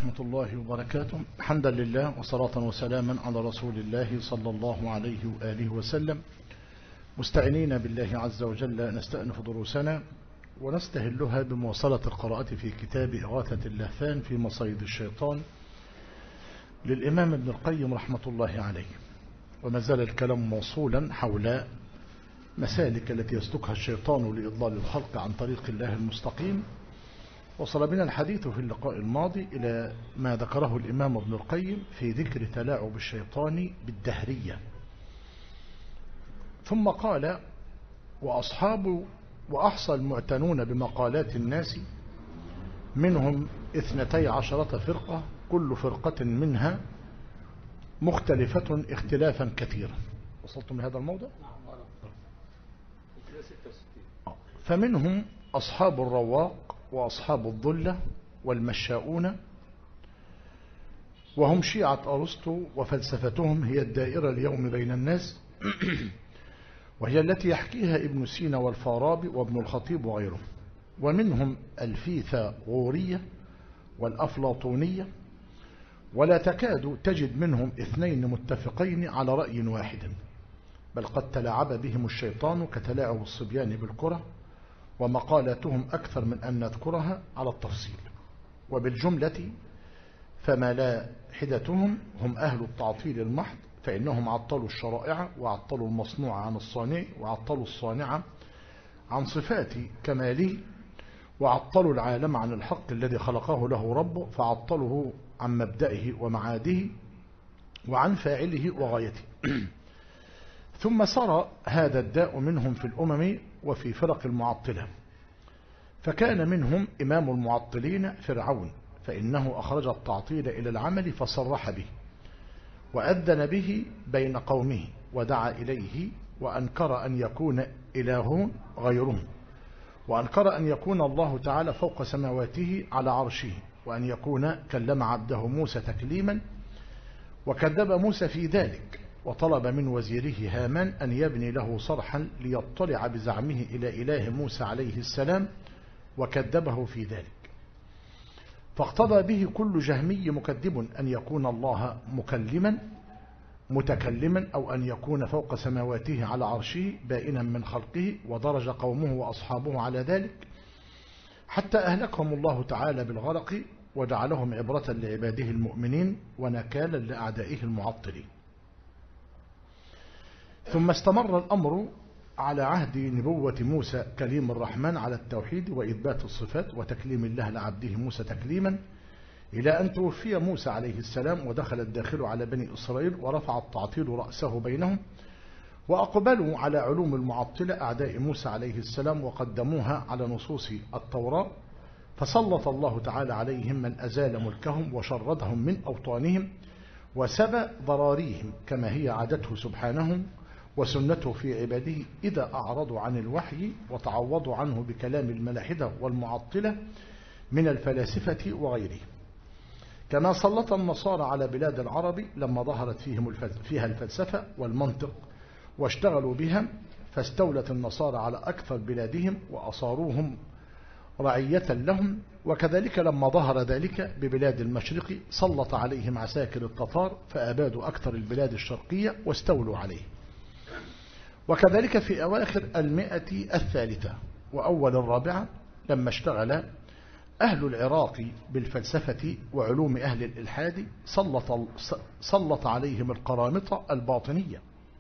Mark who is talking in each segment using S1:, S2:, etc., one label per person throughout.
S1: ورحمة الله وبركاته. حمدا لله وصلاة وسلاما على رسول الله صلى الله عليه وآله وسلم، مستعينين بالله عز وجل نستأنف دروسنا ونستهلها بمواصلة القراءة في كتاب إغاثة اللهفان في مصيد الشيطان للإمام ابن القيم رحمة الله عليه. وما زال الكلام موصولا حول مسالك التي يسلكها الشيطان لإضلال الخلق عن طريق الله المستقيم. وصل بنا الحديث في اللقاء الماضي إلى ما ذكره الإمام ابن القيم في ذكر تلاعب الشيطان بالدهرية، ثم قال: وأحصى المعتنون بمقالات الناس منهم 12 فرقة، كل فرقة منها مختلفة اختلافا كثيرا. وصلتم لهذا الموضع؟ فمنهم أصحاب الرواق وأصحاب الظلة والمشاؤون، وهم شيعة أرسطو، وفلسفتهم هي الدائرة اليوم بين الناس، وهي التي يحكيها ابن سينا والفارابي وابن الخطيب وغيرهم. ومنهم الفيثاغورية والأفلاطونية، ولا تكاد تجد منهم 2 متفقين على رأي واحد، بل قد تلاعب بهم الشيطان كتلاعب الصبيان بالكرة، ومقالاتهم أكثر من أن نذكرها على التفصيل. وبالجملة فملاحدتهم هم أهل التعطيل المحض، فإنهم عطلوا الشرائع وعطلوا المصنوع عن الصانع، وعطلوا الصانع عن صفات كماله، وعطلوا العالم عن الحق الذي خلقه له ربه، فعطلوه عن مبدئه ومعاده وعن فاعله وغايته. ثم سرى هذا الداء منهم في الأمم وفي فرق المعطلة، فكان منهم إمام المعطلين فرعون، فإنه أخرج التعطيل إلى العمل فصرح به، وأذن به بين قومه، ودعا إليه، وأنكر أن يكون إله غيره، وأنكر أن يكون الله تعالى فوق سماواته على عرشه، وأن يكون كلم عبده موسى تكليما، وكذب موسى في ذلك، وطلب من وزيره هامان أن يبني له صرحا ليطلع بزعمه إلى إله موسى عليه السلام، وكذبه في ذلك. فاقتضى به كل جهمي مكذب أن يكون الله متكلما، أو أن يكون فوق سماواته على عرشه بائنا من خلقه، ودرج قومه وأصحابه على ذلك، حتى أهلكهم الله تعالى بالغرق، وجعلهم عبرة لعباده المؤمنين ونكالا لأعدائه المعطلين. ثم استمر الأمر على عهد نبوة موسى كليم الرحمن على التوحيد وإثبات الصفات وتكليم الله لعبده موسى تكليما، إلى أن توفي موسى عليه السلام، ودخل الداخل على بني إسرائيل، ورفع التعطيل رأسه بينهم، وأقبلوا على علوم المعطلة أعداء موسى عليه السلام، وقدموها على نصوص التوراة، فسلط الله تعالى عليهم من أزال ملكهم وشردهم من أوطانهم وسبى ضراريهم، كما هي عادته سبحانه وسنته في عباده إذا أعرضوا عن الوحي وتعوضوا عنه بكلام الملاحدة والمعطلة من الفلاسفة وغيره. كما سلط النصارى على بلاد العرب لما ظهرت فيها الفلسفة والمنطق واشتغلوا بها، فاستولت النصارى على أكثر بلادهم وأصاروهم رعية لهم. وكذلك لما ظهر ذلك ببلاد المشرق سلط عليهم عساكر التتار، فأبادوا أكثر البلاد الشرقية واستولوا عليه. وكذلك في أواخر 103 وأول 4 لما اشتغل أهل العراق بالفلسفة وعلوم أهل الإلحاد، سلط عليهم القرامطة الباطنية،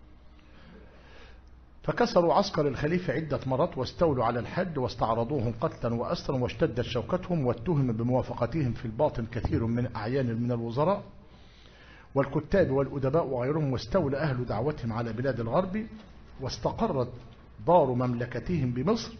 S1: فكسروا عسكر الخليفة عدة مرات، واستولوا على الحد، واستعرضوهم قتلا وأسرا، واشتدت شوكتهم، واتهم بموافقتهم في الباطن كثير من أعيان من الوزراء والكتاب والأدباء وغيرهم، واستولى أهل دعوتهم على بلاد الغرب، واستقرت دار مملكتهم بمصر،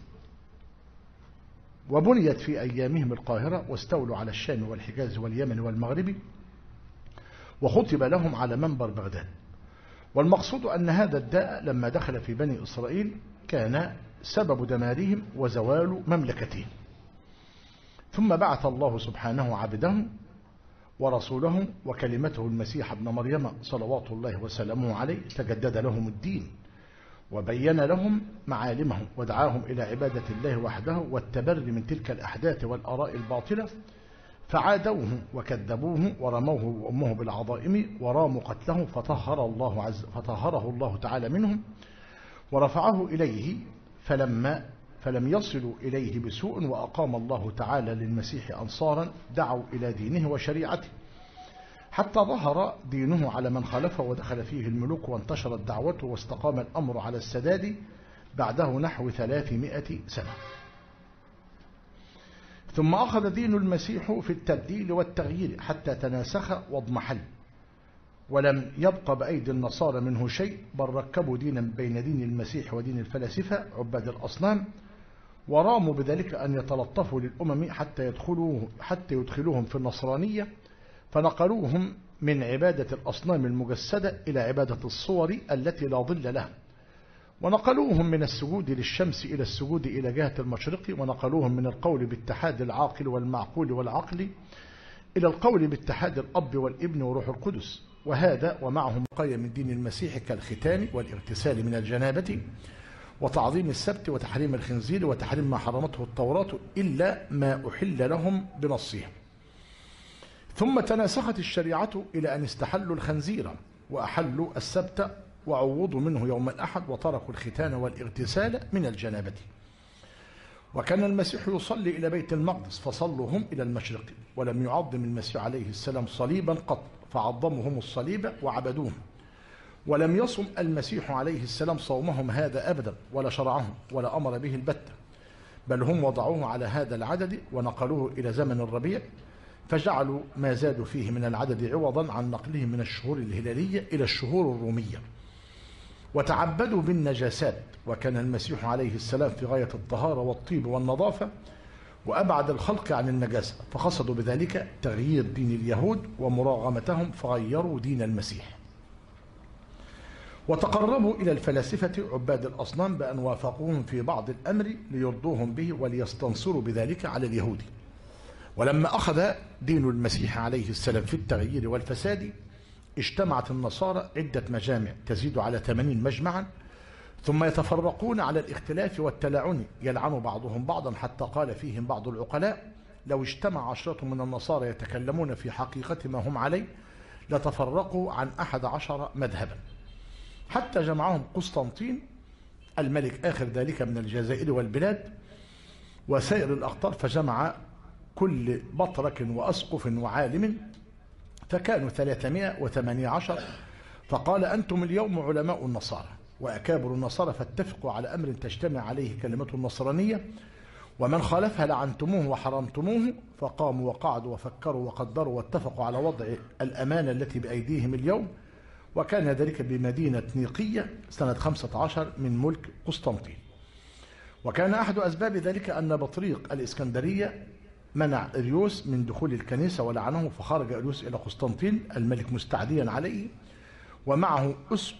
S1: وبنيت في أيامهم القاهرة، واستولوا على الشام والحجاز واليمن والمغرب، وخطب لهم على منبر بغداد. والمقصود أن هذا الداء لما دخل في بني إسرائيل كان سبب دمارهم وزوال مملكتهم. ثم بعث الله سبحانه عبده ورسوله وكلمته المسيح ابن مريم صلوات الله وسلامه عليه، تجدد لهم الدين وبين لهم معالمهم، ودعاهم إلى عبادة الله وحده والتبري من تلك الأحداث والآراء الباطلة، فعادوه وكذبوه ورموه وأمه بالعظائم وراموا قتله فطهره الله تعالى منهم ورفعه إليه فلم يصلوا إليه بسوء، وأقام الله تعالى للمسيح أنصارا دعوا إلى دينه وشريعته حتى ظهر دينه على من خالفه ودخل فيه الملوك وانتشرت دعوته واستقام الأمر على السداد بعده نحو 300 سنة. ثم أخذ دين المسيح في التبديل والتغيير حتى تناسخ واضمحل، ولم يبق بأيدي النصارى منه شيء، بل ركبوا دينا بين دين المسيح ودين الفلاسفة عباد الأصنام، وراموا بذلك أن يتلطفوا للأمم حتى يدخلوهم في النصرانية، فنقلوهم من عبادة الأصنام المجسدة إلى عبادة الصور التي لا ظل لها، ونقلوهم من السجود للشمس إلى السجود إلى جهة المشرق، ونقلوهم من القول باتحاد العاقل والمعقول والعقل إلى القول باتحاد الأب والابن وروح القدس، وهذا ومعهم بقايا من دين المسيح كالختان والاغتسال من الجنابة وتعظيم السبت وتحريم الخنزير وتحريم ما حرمته التوراة إلا ما أحل لهم بنصها. ثم تناسخت الشريعة إلى أن استحلوا الخنزير وأحلوا السبت وعوضوا منه يوم الأحد وتركوا الختان والاغتسال من الجنابة. وكان المسيح يصلي إلى بيت المقدس فصلوا هم إلى المشرق، ولم يعظم المسيح عليه السلام صليبا قط فعظمهم الصليب وعبدوه، ولم يصم المسيح عليه السلام صومهم هذا أبدا ولا شرعه ولا أمر به البتة، بل هم وضعوه على هذا العدد ونقلوه إلى زمن الربيع، فجعلوا ما زادوا فيه من العدد عوضا عن نقله من الشهور الهلالية إلى الشهور الرومية، وتعبدوا بالنجاسات. وكان المسيح عليه السلام في غاية الطهارة والطيب والنظافة وأبعد الخلق عن النجاسة، فقصدوا بذلك تغيير دين اليهود ومراغمتهم فغيروا دين المسيح. وتقربوا إلى الفلاسفة عباد الأصنام بأن وافقوهم في بعض الأمر ليرضوهم به وليستنصروا بذلك على اليهود. ولما أخذ دين المسيح عليه السلام في التغيير والفساد اجتمعت النصارى عدة مجامع تزيد على 80 مجمعا، ثم يتفرقون على الاختلاف والتلاعن يلعن بعضهم بعضا، حتى قال فيهم بعض العقلاء: لو اجتمع 10 من النصارى يتكلمون في حقيقة ما هم عليه لتفرقوا عن 11 مذهبا، حتى جمعهم قسطنطين الملك آخر ذلك من الجزائر والبلاد وسائر الأقطار، فجمع كل بطرك وأسقف وعالم فكانوا 318، فقال: أنتم اليوم علماء النصارى وأكابر النصارى، فاتفقوا على أمر تجتمع عليه كلمة النصرانية، ومن خالفها لعنتموه وحرمتموه. فقاموا وقعدوا وفكروا وقدروا واتفقوا على وضع الأمانة التي بأيديهم اليوم، وكان ذلك بمدينة نيقية سنة 15 من ملك قسطنطين. وكان أحد أسباب ذلك أن بطريق الإسكندرية منع إريوس من دخول الكنيسة ولعنه، فخرج إريوس إلى قسطنطين الملك مستعديا عليه، ومعه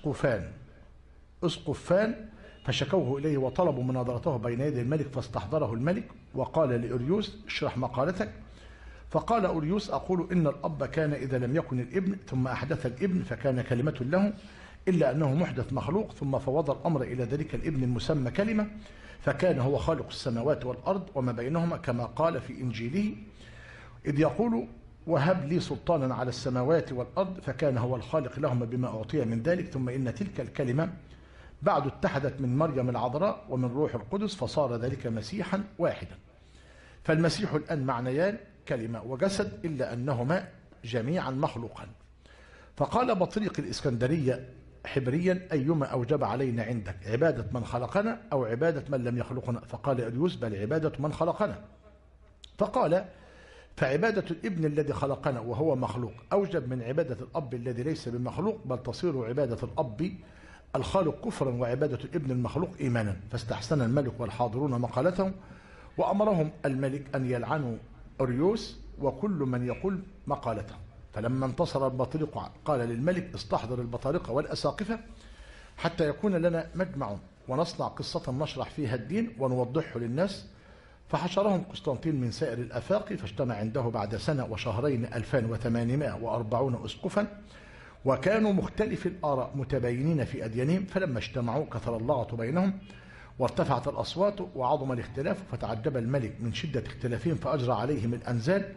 S1: أسقفان فشكوه إليه وطلبوا مناظرته بين يدي الملك، فاستحضره الملك وقال لإريوس: اشرح مقالتك. فقال أريوس: أقول إن الأب كان إذا لم يكن الابن ثم أحدث الابن فكان كلمة له، إلا أنه محدث مخلوق، ثم فوض الأمر إلى ذلك الابن المسمى كلمة، فكان هو خالق السماوات والأرض وما بينهما، كما قال في إنجيله إذ يقول: وهب لي سلطانا على السماوات والأرض، فكان هو الخالق لهما بما أعطي من ذلك. ثم إن تلك الكلمة بعد اتحدت من مريم العذراء ومن روح القدس، فصار ذلك مسيحا واحدا. فالمسيح الآن معنيان كلمة وجسد، إلا أنهما جميعا مخلوقا. فقال بطريق الإسكندرية حبريا: أيما أوجب علينا عندك، عبادة من خلقنا أو عبادة من لم يخلقنا؟ فقال إريوس: بل عبادة من خلقنا. فقال: فعبادة الابن الذي خلقنا وهو مخلوق أوجب من عبادة الأب الذي ليس بمخلوق، بل تصير عبادة الأب الخالق كفرا وعبادة الابن المخلوق إيمانا. فاستحسن الملك والحاضرون مقالتهم، وأمرهم الملك أن يلعنوا أريوس وكل من يقول مقالته. فلما انتصر البطريق قال للملك: استحضر البطارقة والأساقفة حتى يكون لنا مجمع ونصنع قصة نشرح فيها الدين ونوضحه للناس. فحشرهم قسطنطين من سائر الأفاق، فاجتمع عنده بعد سنة وشهرين 2840 أسقفا، وكانوا مختلف الآراء متباينين في أديانهم. فلما اجتمعوا كثر اللغط بينهم وارتفعت الأصوات وعظم الاختلاف، فتعجب الملك من شدة اختلافهم فأجرى عليهم الأنزال،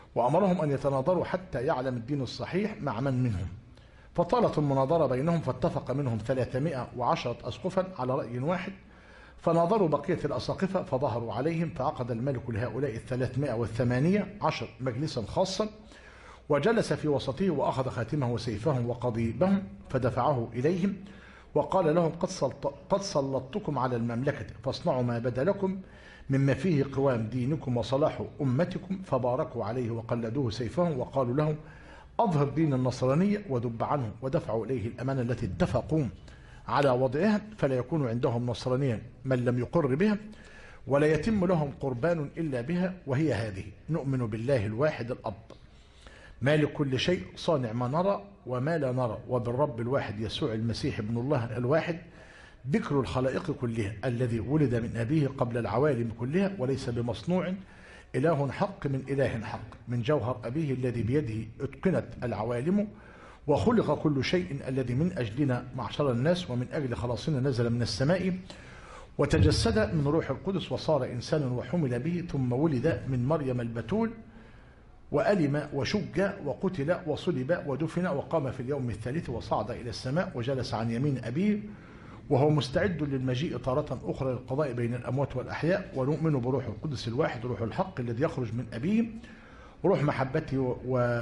S1: وأمرهم أن يتناظروا حتى يعلم الدين الصحيح مع من منهم. فطالت المناظرة بينهم، فاتفق منهم 310 أسقفا على رأي واحد، فناظروا بقية الأساقفة فظهروا عليهم، فعقد الملك لهؤلاء 318 مجلسا خاصا، وجلس في وسطه وأخذ خاتمه وسيفهم وقضيبهم فدفعه إليهم، وقال لهم: قد سلطتكم على المملكة، فاصنعوا ما بدا لكم مما فيه قوام دينكم وصلاح أمتكم. فباركوا عليه وقلدوه سيفهم، وقالوا لهم: أظهر دين النصرانية ودب عنه، ودفعوا إليه الأمانة التي اتفقوا على وضعها، فلا يكون عندهم نصرانيا من لم يقر بها، ولا يتم لهم قربان إلا بها، وهي هذه: نؤمن بالله الواحد الأب مالك كل شيء، صانع ما نرى وما لا نرى، وبالرب الواحد يسوع المسيح ابن الله الواحد، بكر الخلائق كلها، الذي ولد من أبيه قبل العوالم كلها، وليس بمصنوع، إله حق من إله حق، من جوهر أبيه الذي بيده اتقنت العوالم، وخلق كل شيء، الذي من أجلنا معشر الناس ومن أجل خلاصنا نزل من السماء، وتجسد من روح القدس، وصار إنسانا وحمل به، ثم ولد من مريم البتول، وألم وشج وقتل وصلب ودفن، وقام في اليوم الثالث، وصعد إلى السماء، وجلس عن يمين أبيه، وهو مستعد للمجيء تارة أخرى للقضاء بين الأموات والأحياء. ونؤمن بروح القدس الواحد، روح الحق الذي يخرج من أبيه، روح محبته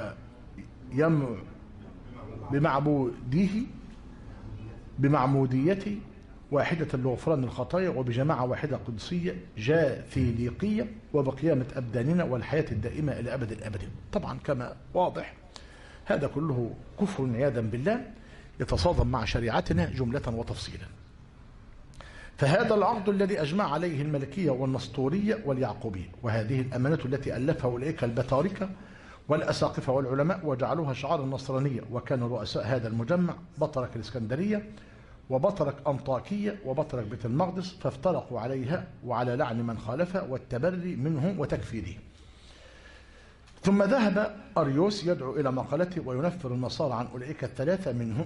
S1: بمعموديته واحدة لغفران الخطايا، وبجماعة واحدة قدسية جاثيليقية، وبقيامة أبداننا، والحياة الدائمة إلى أبد الأبد. طبعا كما واضح هذا كله كفر عياذا بالله، يتصادم مع شريعتنا جملة وتفصيلا. فهذا العقد الذي أجمع عليه الملكية والنسطورية واليعقوبية، وهذه الأمانة التي ألفها أولئك البطاركة والأساقفة والعلماء، وجعلوها شعار النصرانية. وكان رؤساء هذا المجمع بطرك الإسكندرية، وبطرك أنطاكية، وبطرك بيت المقدس، فافترقوا عليها وعلى لعن من خالفها والتبري منهم وتكفيره. ثم ذهب أريوس يدعو إلى مقالته وينفر النصارى عن أولئك الثلاثة منهم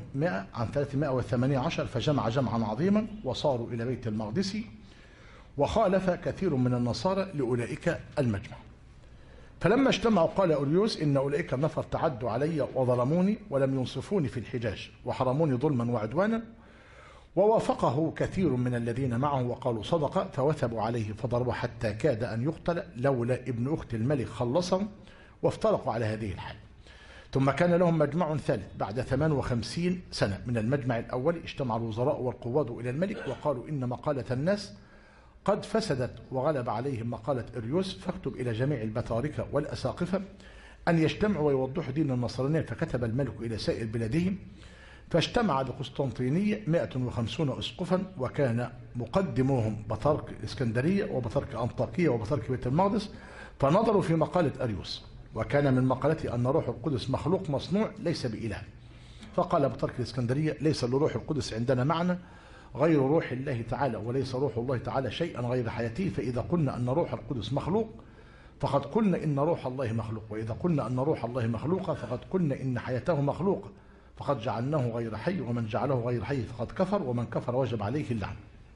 S1: 318، فجمع جمعا عظيما وصاروا إلى بيت المقدس، وخالف كثير من النصارى لأولئك المجمع. فلما اجتمعوا قال أريوس: إن أولئك النفر تعدوا علي وظلموني، ولم ينصفوني في الحجاج، وحرموني ظلما وعدوانا. ووافقه كثير من الذين معه وقالوا صدق، فوثبوا عليه فضربوا حتى كاد أن يقتل، لولا ابن أخت الملك خلصهم، وافترقوا على هذه الحال. ثم كان لهم مجمع ثالث بعد 58 سنة من المجمع الأول. اجتمع الوزراء والقواد إلى الملك، وقالوا: إن مقالة الناس قد فسدت، وغلب عليهم مقالة إريوس، فاكتب إلى جميع البطاركة والأساقفة أن يجتمعوا ويوضحوا دين النصرانية. فكتب الملك إلى سائر بلادهم، فاجتمع بقسطنطينية 150 أسقفا، وكان مقدموهم بطارك الإسكندرية وبطارك أنطاكية وبطارك بيت المقدس، فنظروا في مقالة أريوس، وكان من مقالته أن روح القدس مخلوق مصنوع ليس بإله. فقال بطارك الإسكندرية: ليس لروح القدس عندنا معنى غير روح الله تعالى، وليس روح الله تعالى شيئا غير حياته، فإذا قلنا أن روح القدس مخلوق فقد قلنا إن روح الله مخلوق، وإذا قلنا أن روح الله مخلوقة فقد قلنا إن حياته مخلوقة، فقد جعلناه غير حي، ومن جعله غير حي فقد كفر، ومن كفر وجب عليه اللعن.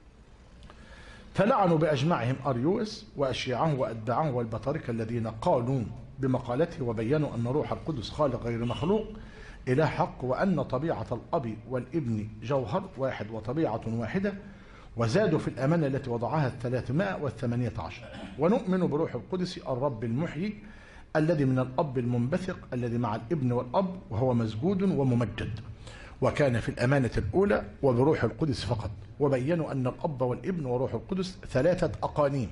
S1: فلعنوا بأجمعهم أريوس وأشياعه وأتباعه والبطاركة الذين قالوا بمقالته، وبينوا أن روح القدس خالق غير مخلوق إله حق، وأن طبيعة الأب والابن جوهر واحد وطبيعة واحدة، وزادوا في الأمانة التي وضعها 318. ونؤمن بروح القدس الرب المحيي الذي من الأب المنبثق الذي مع الابن والأب، وهو مسجود وممجد. وكان في الأمانة الأولى وبروح القدس فقط. وبينوا أن الأب والابن وروح القدس 3 أقانيم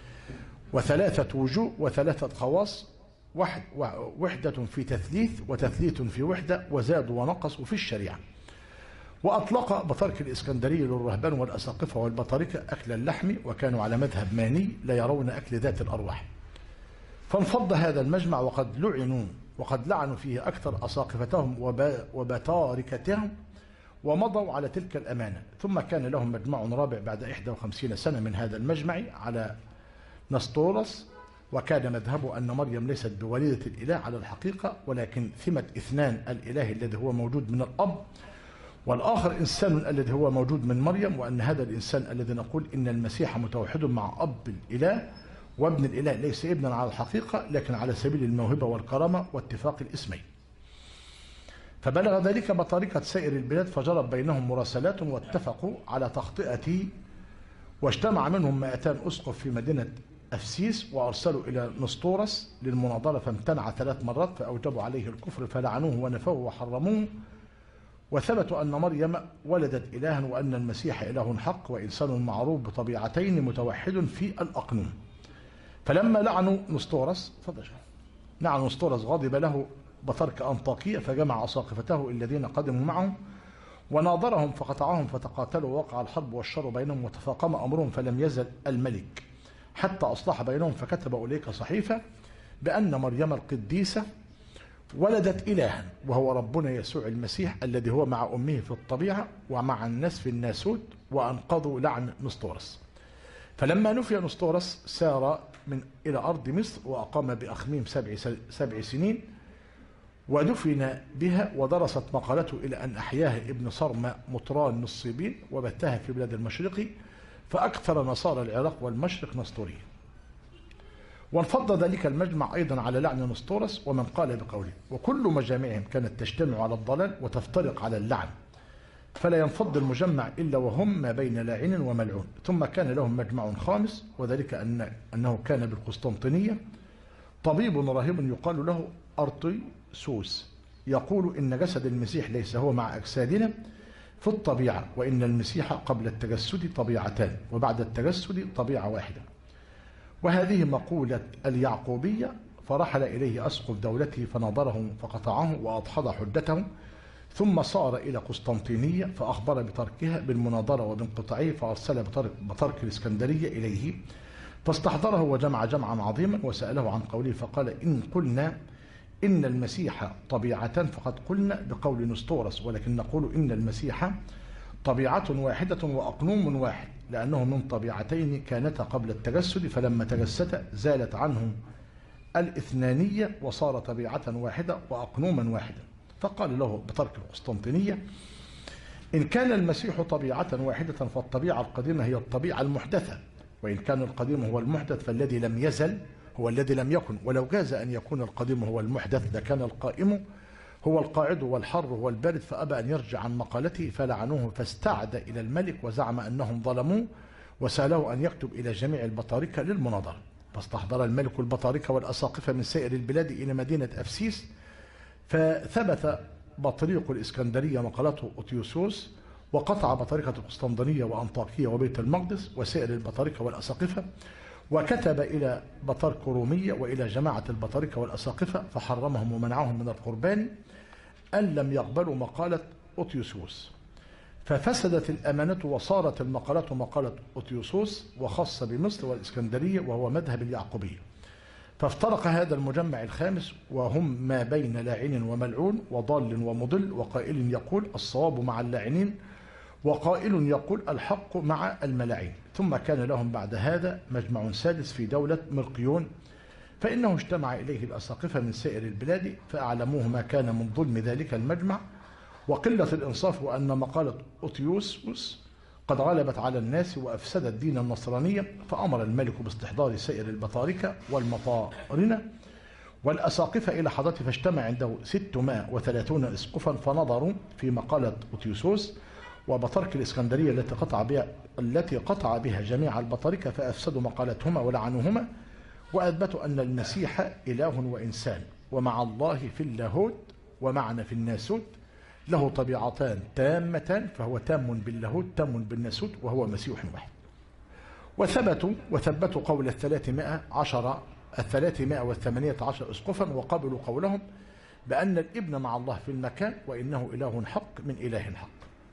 S1: و3 وجوه و3 خواص، وحدة في تثليث وتثليث في وحدة، وزادوا ونقصوا في الشريعة. وأطلق بطارك الإسكندرية للرهبان والأساقفة والبطاركة أكل اللحم، وكانوا على مذهب ماني لا يرون أكل ذات الأرواح. فانفض هذا المجمع وقد لعنوا فيه أكثر أساقفتهم وبطاركتهم، ومضوا على تلك الأمانة. ثم كان لهم مجمع رابع بعد 51 سنة من هذا المجمع على نسطورس، وكان مذهبه أن مريم ليست بوليدة الإله على الحقيقة، ولكن ثمة اثنان الإله الذي هو موجود من الأب، والآخر إنسان الذي هو موجود من مريم، وأن هذا الإنسان الذي نقول إن المسيح متوحد مع أب الإله وابن الإله ليس ابنا على الحقيقة لكن على سبيل الموهبة والكرامة واتفاق الاسمين. فبلغ ذلك بطاركة سائر البلاد فجرت بينهم مراسلات واتفقوا على تخطئته، واجتمع منهم 200 أسقف في مدينة أفسيس وأرسلوا إلى نسطورس للمناظرة، فامتنع 3 مرات فأوجبوا عليه الكفر فلعنوه ونفوه وحرموه، وثبتوا أن مريم ولدت إلها وأن المسيح إله حق وإنسان معروف بطبيعتين متوحد في الأقنوم. فلما لعنوا نسطورس غضب له بطرك أنطاكية فجمع أساقفته الذين قدموا معه وناظرهم فقطعهم فتقاتلوا ووقع الحرب والشر بينهم وتفاقم أمرهم، فلم يزل الملك حتى أصلح بينهم، فكتب إليك صحيفة بأن مريم القديسة ولدت إلها وهو ربنا يسوع المسيح الذي هو مع أمه في الطبيعة ومع الناس في الناسوت، وأنقضوا لعن نسطورس. فلما نفي نسطورس سار إلى أرض مصر وأقام بأخميم 7 سنين ودفن بها، ودرست مقالته إلى أن أحياها ابن صرمة مطران نصيبين وبتها في بلاد المشرق، فأكثر نصارى العراق والمشرق نسطورية. وانفض ذلك المجمع أيضا على لعن نسطورس، ومن قال بقوله وكل مجامعهم كانت تجتمع على الضلال وتفترق على اللعن، فلا ينفض المجمع إلا وهم ما بين لاعن وملعون. ثم كان لهم مجمع خامس، وذلك أنه كان بالقسطنطينية طبيب راهب يقال له أرطيسوس يقول إن جسد المسيح ليس هو مع أجسادنا في الطبيعة، وإن المسيح قبل التجسد طبيعتان وبعد التجسد طبيعة واحدة. وهذه مقولة اليعقوبية. فرحل إليه أسقف دولته فنظره فقطعه وأدحض حجته، ثم صار إلى قسطنطينية فأخبر بتركها بالمناظرة وبانقطاعه، فأرسل بطرك الإسكندرية إليه فاستحضره وجمع جمعا عظيما وسأله عن قوله، فقال إن قلنا إن المسيح طبيعة فقد قلنا بقول نسطورس، ولكن نقول إن المسيح طبيعة واحدة وأقنوم واحد، لأنه من طبيعتين كانتا قبل التجسد، فلما تجسد زالت عنه الاثنانية وصار طبيعة واحدة وأقنوما واحدا. فقال له بترك القسطنطينية إن كان المسيح طبيعة واحدة فالطبيعة القديمة هي الطبيعة المحدثة، وإن كان القديم هو المحدث فالذي لم يزل هو الذي لم يكن، ولو جاز أن يكون القديم هو المحدث لكان القائم هو القاعد والحر هو البارد، فأبى أن يرجع عن مقالته فلعنوه، فاستعد إلى الملك وزعم أنهم ظلموه وسأله أن يكتب إلى جميع البطاركة للمناظرة. فاستحضر الملك البطاركة والأساقفة من سائر البلاد إلى مدينة أفسيس، فثبت بطريق الإسكندرية مقالته أوتيوسوس، وقطع بطريقة القسطنطينية وأنطاكية وبيت المقدس وسائر البطاركة والأساقفة، وكتب إلى بطارك رومية وإلى جماعة البطاركة والأساقفة فحرمهم ومنعهم من القربان أن لم يقبلوا مقالة أوتيوسوس، ففسدت الأمانة وصارت المقالة مقالة أوتيوسوس وخاصة بمصر والإسكندرية وهو مذهب اليعقوبية. فافترق هذا المجمع الخامس وهم ما بين لاعن وملعون وضال ومضل، وقائل يقول الصواب مع اللاعنين وقائل يقول الحق مع الملاعين. ثم كان لهم بعد هذا مجمع سادس في دولة مرقيون، فإنه اجتمع إليه الأساقفة من سائر البلاد فأعلموه ما كان من ظلم ذلك المجمع وقلة الإنصاف، وأن مقالة أوتيوسوس قد غلبت على الناس وأفسدت دين النصرانية، فأمر الملك باستحضار سائر البطاركة والمطارنة والأساقفة إلى حضرته، فاجتمع عنده 630 أسقفا فنظروا في مقالة أوتيوسوس وبطرك الإسكندرية التي قطع بها جميع البطاركة، فأفسدوا مقالتهما ولعنوهما، وأثبتوا أن المسيح إله وإنسان ومع الله في اللاهوت ومعنا في الناسوت، له طبيعتان تامتان، فهو تام باللاهوت تام بالناسوت وهو مسيح واحد. وثبتوا قول 318 أسقفا، وقبلوا قولهم بأن الابن مع الله في المكان وإنه إله حق من إله حق.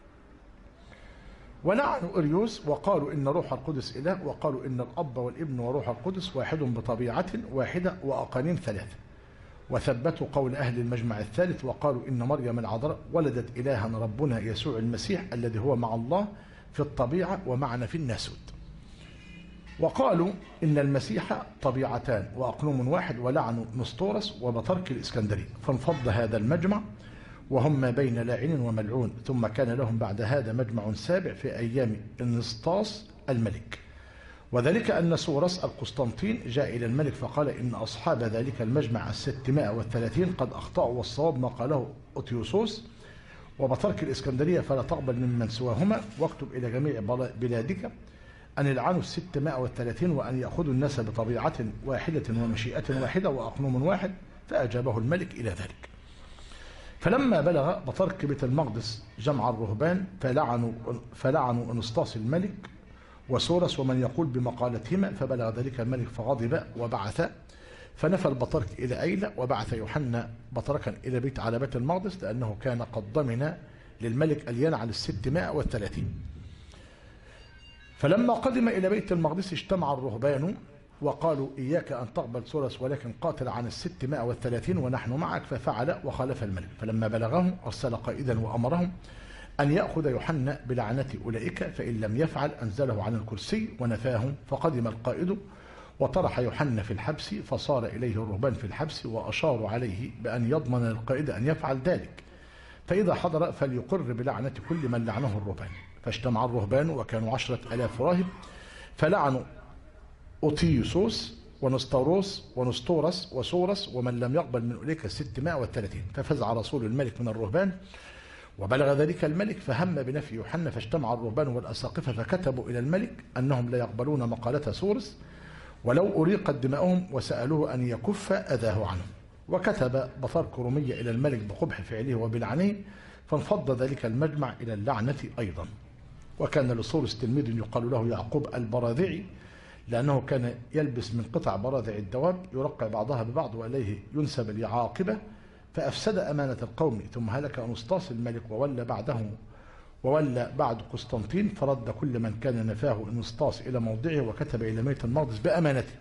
S1: ولعنوا أريوس وقالوا إن روح القدس إله، وقالوا إن الأب والابن وروح القدس واحد بطبيعة واحدة وأقانيم 3. وثبتوا قول أهل المجمع الثالث وقالوا إن مريم العذراء ولدت إلها ربنا يسوع المسيح الذي هو مع الله في الطبيعة ومعنا في الناسوت. وقالوا إن المسيح طبيعتان وأقنوم واحد، ولعنوا نسطورس وبطرك الإسكندرية. فانفض هذا المجمع وهم ما بين لاعن وملعون. ثم كان لهم بعد هذا مجمع سابع في أيام النسطاس الملك، وذلك أن سورس القسطنطين جاء إلى الملك فقال إن أصحاب ذلك المجمع 630 قد أخطأوا، والصواب ما قاله أوتيوسوس، وبترك الإسكندرية فلا تقبل ممن سواهما، واكتب إلى جميع بلادك أن يلعنوا 630 وأن يأخذوا الناس بطبيعة واحدة ومشيئة واحدة وأقنوم واحد. فأجابه الملك إلى ذلك. فلما بلغ بطرك بيت المقدس جمع الرهبان فلعنوا أنسطاس الملك وسورس ومن يقول بمقالتهما، فبلغ ذلك الملك فغضب وبعث، فنفى البطرك إلى أيلة وبعث يوحنا بطركا إلى على بيت المقدس، لأنه كان قد ضمن للملك أن ينعل 630. فلما قدم إلى بيت المقدس اجتمع الرهبان وقالوا إياك أن تقبل سورس ولكن قاتل عن 630 ونحن معك، ففعل وخالف الملك. فلما بلغهم أرسل قائدا وأمرهم أن يأخذ يوحنا بلعنة أولئك، فإن لم يفعل أنزله عن الكرسي ونفاهم. فقدم القائد وطرح يوحنا في الحبس، فصار إليه الرهبان في الحبس وأشاروا عليه بأن يضمن للقائد أن يفعل ذلك، فإذا حضر فليقر بلعنة كل من لعنه الرهبان. فاجتمع الرهبان وكانوا 10,000 راهب، فلعنوا أوتيوسوس ونسطورس وسورس ومن لم يقبل من أولئك 630. ففزع رسول الملك من الرهبان وبلغ ذلك الملك، فهم بنفي يوحنا. فاجتمع الرهبان والأساقفة فكتبوا إلى الملك أنهم لا يقبلون مقالة سورس ولو أريقت دماؤهم، وسألوه أن يكف أذاه عنهم. وكتب بطرك رومية إلى الملك بقبح فعله وبلعنه، فانفض ذلك المجمع إلى اللعنة أيضا. وكان لسورس تلميذ يقال له يعقوب البراذعي، لأنه كان يلبس من قطع براذع الدواب يرقع بعضها ببعض وإليه ينسب العاقبة، فأفسد أمانة القوم. ثم هلك أنسطاس الملك وولى بعد قسطنطين، فرد كل من كان نفاه أنسطاس إلى موضعه، وكتب إلى بيت المقدس بأمانته.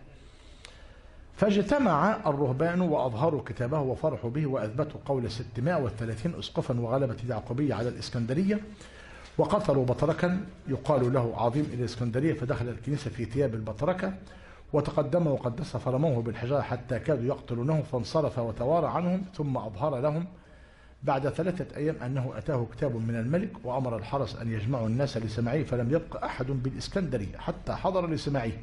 S1: فاجتمع الرهبان وأظهروا كتابه وفرحوا به، وأثبتوا قول 630 أسقفا وغلبة اليعقوبية على الإسكندرية، وقتلوا بطركا يقال له عظيم إلى الإسكندرية، فدخل الكنيسة في ثياب البطركة وتقدم وقدس، فرموه بالحجارة حتى كادوا يقتلونه، فانصرف وتوارى عنهم. ثم أظهر لهم بعد 3 أيام أنه أتاه كتاب من الملك، وأمر الحرس أن يجمعوا الناس لسماعه، فلم يبق أحد بالإسكندرية حتى حضر لسماعه.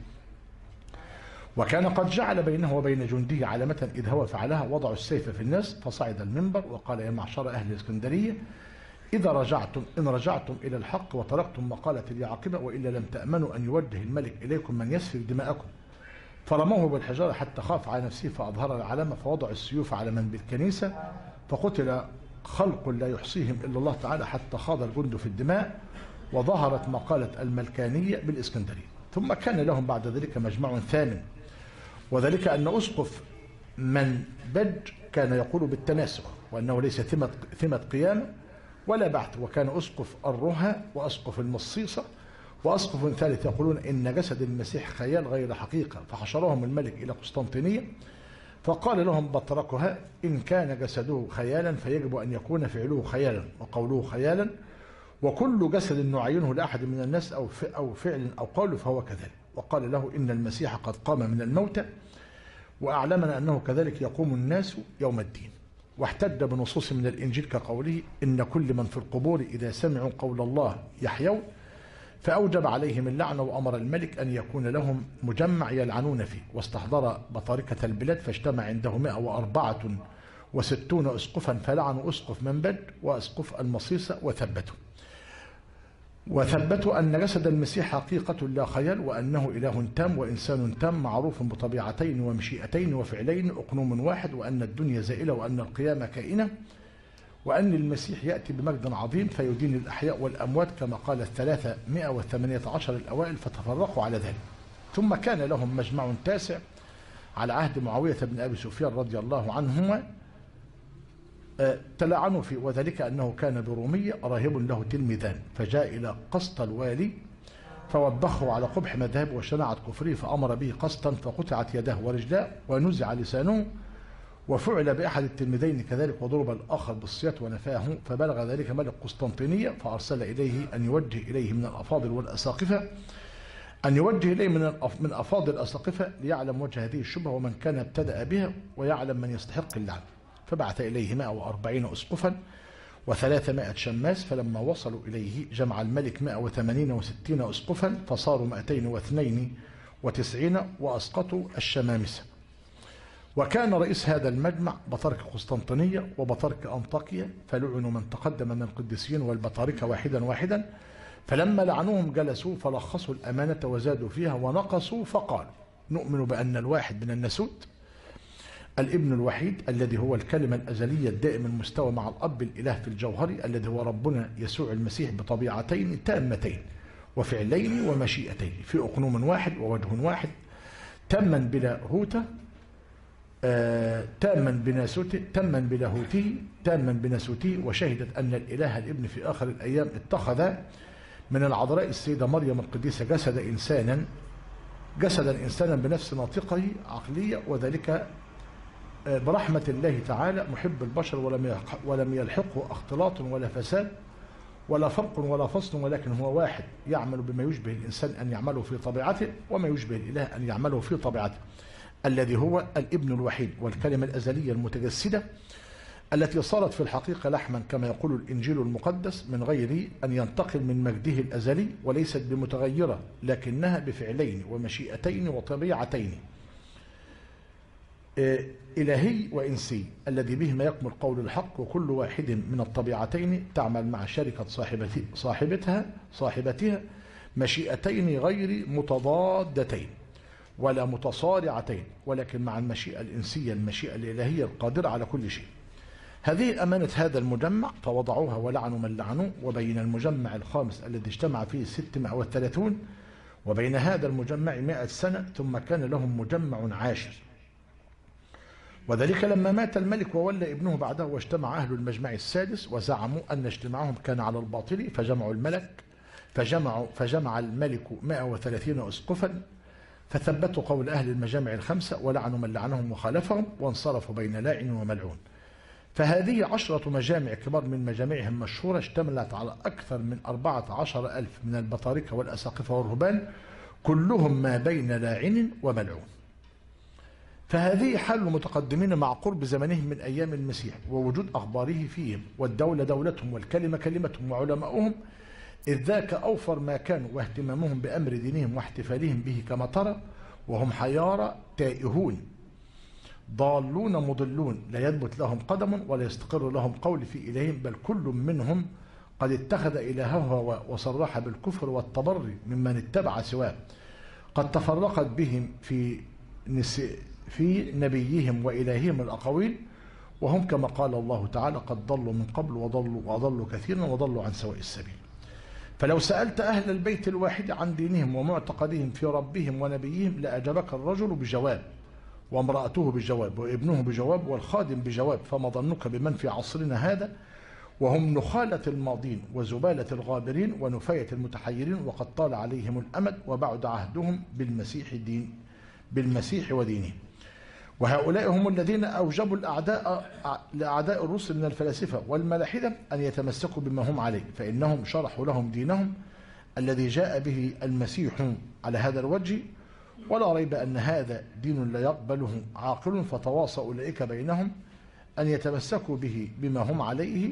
S1: وكان قد جعل بينه وبين جنده علامة إذ هو فعلها، وضعوا السيف في الناس. فصعد المنبر وقال يا معشر أهل الإسكندرية، إن رجعتم إلى الحق وتركتم مقالة اليعاقبة، وإلا لم تأمنوا أن يوجه الملك إليكم من يسفك دماءكم. فرموه بالحجارة حتى خاف على نفسه، فأظهر العلامة، فوضعوا السيوف على من بالكنيسة، فقتل خلق لا يحصيهم إلا الله تعالى حتى خاض الجند في الدماء، وظهرت مقالة الملكانية بالإسكندرية. ثم كان لهم بعد ذلك مجمع ثامن، وذلك أن أسقف من بج كان يقول بالتناسخ، وأنه ليس ثمة قيامة ولا بعث، وكان أسقف الرهى وأسقف المصيصة وأسقف ثالث يقولون إن جسد المسيح خيال غير حقيقة. فحشرهم الملك إلى قسطنطينية، فقال لهم بطركها إن كان جسده خيالا فيجب أن يكون فعله خيالا وقوله خيالا، وكل جسد نعينه لأحد من الناس أو فعل أو قول فهو كذلك. وقال له إن المسيح قد قام من الموتى، وأعلمنا أنه كذلك يقوم الناس يوم الدين. واحتج بنصوص من الإنجيل كقوله إن كل من في القبور إذا سمعوا قول الله يحيون، فأوجب عليهم اللعنة، وأمر الملك أن يكون لهم مجمع يلعنون فيه. واستحضر بطاركة البلاد، فاجتمع عنده 164 أسقفا، فلعنوا أسقف منبج وأسقف المصيصة، وثبتوا أن جسد المسيح حقيقة لا خيال، وأنه إله تام وإنسان تام معروف بطبيعتين ومشيئتين وفعلين أقنوم واحد، وأن الدنيا زائلة وأن القيامة كائنة، وأن المسيح يأتي بمجد عظيم فيدين الأحياء والأموات كما قال 318 الأوائل، فتفرقوا على ذلك. ثم كان لهم مجمع تاسع على عهد معاوية بن أبي سفيان رضي الله عنهما، تلعنوا فيه، وذلك أنه كان برومية راهب له تلميذان، فجاء إلى قسط الوالي فوبخه على قبح مذهبه وشناعة كفره، فأمر به قسطا فقطعت يداه ورجلاه ونزع لسانه، وفعل بأحد التلميذين كذلك، وضرب الآخر بالسياط ونفاه. فبلغ ذلك ملك قسطنطينية، فأرسل إليه أن يوجه إليه من الأفاضل والأساقفة، من أفاضل الأساقفة ليعلم وجه هذه الشبهة ومن كان ابتدأ بها، ويعلم من يستحق اللعنة. فبعث إليه 140 أسقفا و300 شماس. فلما وصلوا إليه جمع الملك 168 أسقفا، فصاروا 202 و90 وأسقطوا الشمامسة. وكان رئيس هذا المجمع بطاركة قسطنطينية وبطاركة أنطاكية، فلعنوا من تقدم من القديسين والبطاركة واحدا واحدا. فلما لعنوهم جلسوا فلخصوا الأمانة وزادوا فيها ونقصوا، فقالوا: نؤمن بأن الواحد من الناسوت الابن الوحيد الذي هو الكلمة الأزلية الدائم المستوى مع الأب الإله في الجوهري الذي هو ربنا يسوع المسيح بطبيعتين تامتين وفعلين ومشيئتين في أقنوم واحد ووجه واحد، تاما بلاهوته تاما بناسوته تاما بلاهوته تاما بناسوته. وشهدت أن الإله الابن في آخر الأيام اتخذ من العذراء السيدة مريم القديسة جسدا إنسانا بنفس ناطقه عقلية، وذلك برحمة الله تعالى محب البشر، ولم يلحقه اختلاط ولا فساد ولا فرق ولا فصل، ولكن هو واحد يعمل بما يشبه الإنسان أن يعمله في طبيعته وما يشبه الإله أن يعمله في طبيعته، الذي هو الابن الوحيد والكلمة الأزلية المتجسدة التي صارت في الحقيقة لحما كما يقول الإنجيل المقدس، من غير أن ينتقل من مجده الأزلي، وليست بمتغيرة لكنها بفعلين ومشيئتين وطبيعتين، إلهي وإنسي، الذي به ما يكمل قول الحق. وكل واحد من الطبيعتين تعمل مع شركة صاحبتها مشيئتين غير متضادتين ولا متصارعتين، ولكن مع المشيئة الإنسية المشيئة الإلهية القادرة على كل شيء. هذه أمانة هذا المجمع، فوضعوها ولعنوا من لعنوه. وبين المجمع الخامس الذي اجتمع فيه 630 وبين هذا المجمع 100 سنة، ثم كان لهم مجمع عاشر، وذلك لما مات الملك وولى ابنه بعده، واجتمع أهل المجمع السادس وزعموا أن اجتماعهم كان على الباطل، فجمع الملك 130 أسقفا، فثبتوا قول أهل المجامع الخمسة ولعنوا من لعنهم وخالفهم، وانصرفوا بين لاعن وملعون. فهذه 10 مجامع كبار من مجامعهم مشهورة، اشتملت على أكثر من 14,000 من البطاركة والأساقفة والرهبان، كلهم ما بين لاعن وملعون. فهذه حال المتقدمين مع قرب زمنهم من أيام المسيح ووجود أخباره فيهم، والدولة دولتهم والكلمة كلمتهم وعلماؤهم، إذ ذاك أوفر ما كانوا، واهتمامهم بأمر دينهم واحتفالهم به كما ترى، وهم حيارى تائهون ضالون مضلون، لا يثبت لهم قدم ولا يستقر لهم قول في إلههم، بل كل منهم قد اتخذ إلهه وصرح بالكفر والتبري ممن اتبع سواه. قد تفرقت بهم في نبيهم وإلههم الأقاويل، وهم كما قال الله تعالى: قد ضلوا من قبل وضلوا كثيرا وضلوا عن سواء السبيل. فلو سألت أهل البيت الواحد عن دينهم ومعتقدهم في ربهم ونبيهم لأجابك الرجل بجواب، وامرأته بجواب، وابنه بجواب، والخادم بجواب، فما ظنك بمن في عصرنا هذا وهم نخالة الماضين وزبالة الغابرين ونفاية المتحيرين، وقد طال عليهم الأمد وبعد عهدهم بالمسيح ودينه. وهؤلاء هم الذين أوجبوا لأعداء الرسل من الفلاسفة والملاحدة أن يتمسكوا بما هم عليه، فإنهم شرحوا لهم دينهم الذي جاء به المسيح على هذا الوجه، ولا ريب أن هذا دين لا يقبله عاقل، فتواصى أولئك بينهم أن يتمسكوا به بما هم عليه،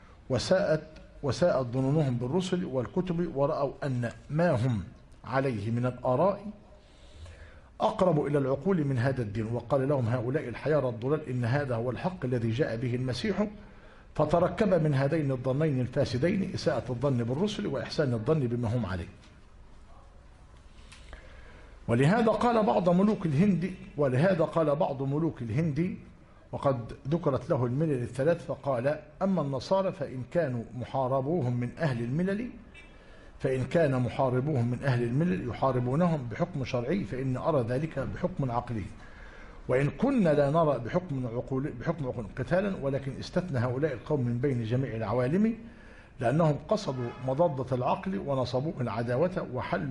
S1: وساءت ظنونهم بالرسل والكتب، ورأوا أن ما هم عليه من الآراء أقرب إلى العقول من هذا الدين. وقال لهم هؤلاء الحيارى الضلال إن هذا هو الحق الذي جاء به المسيح، فتركب من هذين الظنين الفاسدين إساءة الظن بالرسل وإحسان الظن بما هم عليه. ولهذا قال بعض ملوك الهند وقد ذكرت له الملل الثلاث، فقال: أما النصارى فإن كان محاربوهم من أهل الملل يحاربونهم بحكم شرعي، فإن أرى ذلك بحكم عقلي، وإن كنا لا نرى بحكم عقول قتالا، ولكن استثنى هؤلاء القوم من بين جميع العوالم، لأنهم قصدوا مضادة العقل ونصبوه العداوة،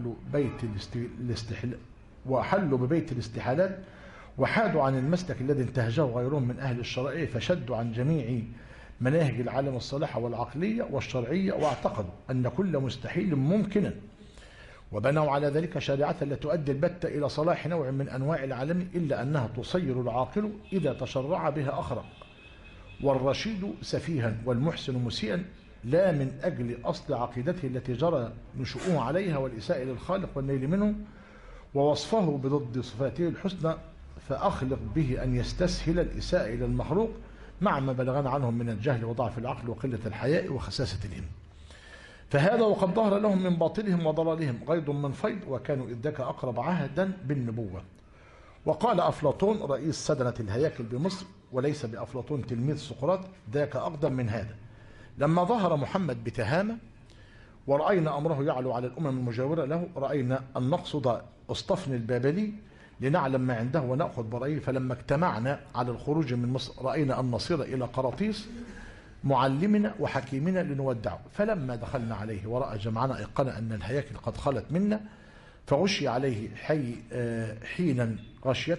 S1: وحلوا ببيت الاستحالات، وحادوا عن المسلك الذي انتهجه غيرهم من أهل الشرائع، فشدوا عن جميع مناهج العالم الصالحة والعقلية والشرعية، واعتقدوا أن كل مستحيل ممكنا، وبنوا على ذلك شريعة لا تؤدي البتة إلى صلاح نوع من أنواع العالم، إلا أنها تصير العاقل إذا تشرع بها أخرق، والرشيد سفيها والمحسن مسيئا، لا من أجل أصل عقيدته التي جرى نشؤه عليها والإساءة للخالق والنيل منه، ووصفه بضد صفاته الحسنى، فأخلق به أن يستسهل الإساءة إلى المخلوق مع ما بلغنا عنهم من الجهل وضعف العقل وقلة الحياء وخساسة الهم. فهذا وقد ظهر لهم من باطلهم وضلالهم غيض من فيض، وكانوا إذ ذاك أقرب عهدا بالنبوة. وقال أفلاطون رئيس سدنة الهياكل بمصر، وليس بأفلاطون تلميذ سقراط، ذاك أقدم من هذا: لما ظهر محمد بتهامة ورأينا أمره يعلو على الأمم المجاورة له، رأينا أن نقصد أسطفن البابلي لنعلم ما عنده ونأخذ برأيه، فلما اجتمعنا على الخروج من مصر رأينا أن نصير إلى قراطيس معلمنا وحكيمنا لنودعه، فلما دخلنا عليه ورأى جمعنا أيقن أن الهياكل قد خلت منا، فغشي عليه حينا غشية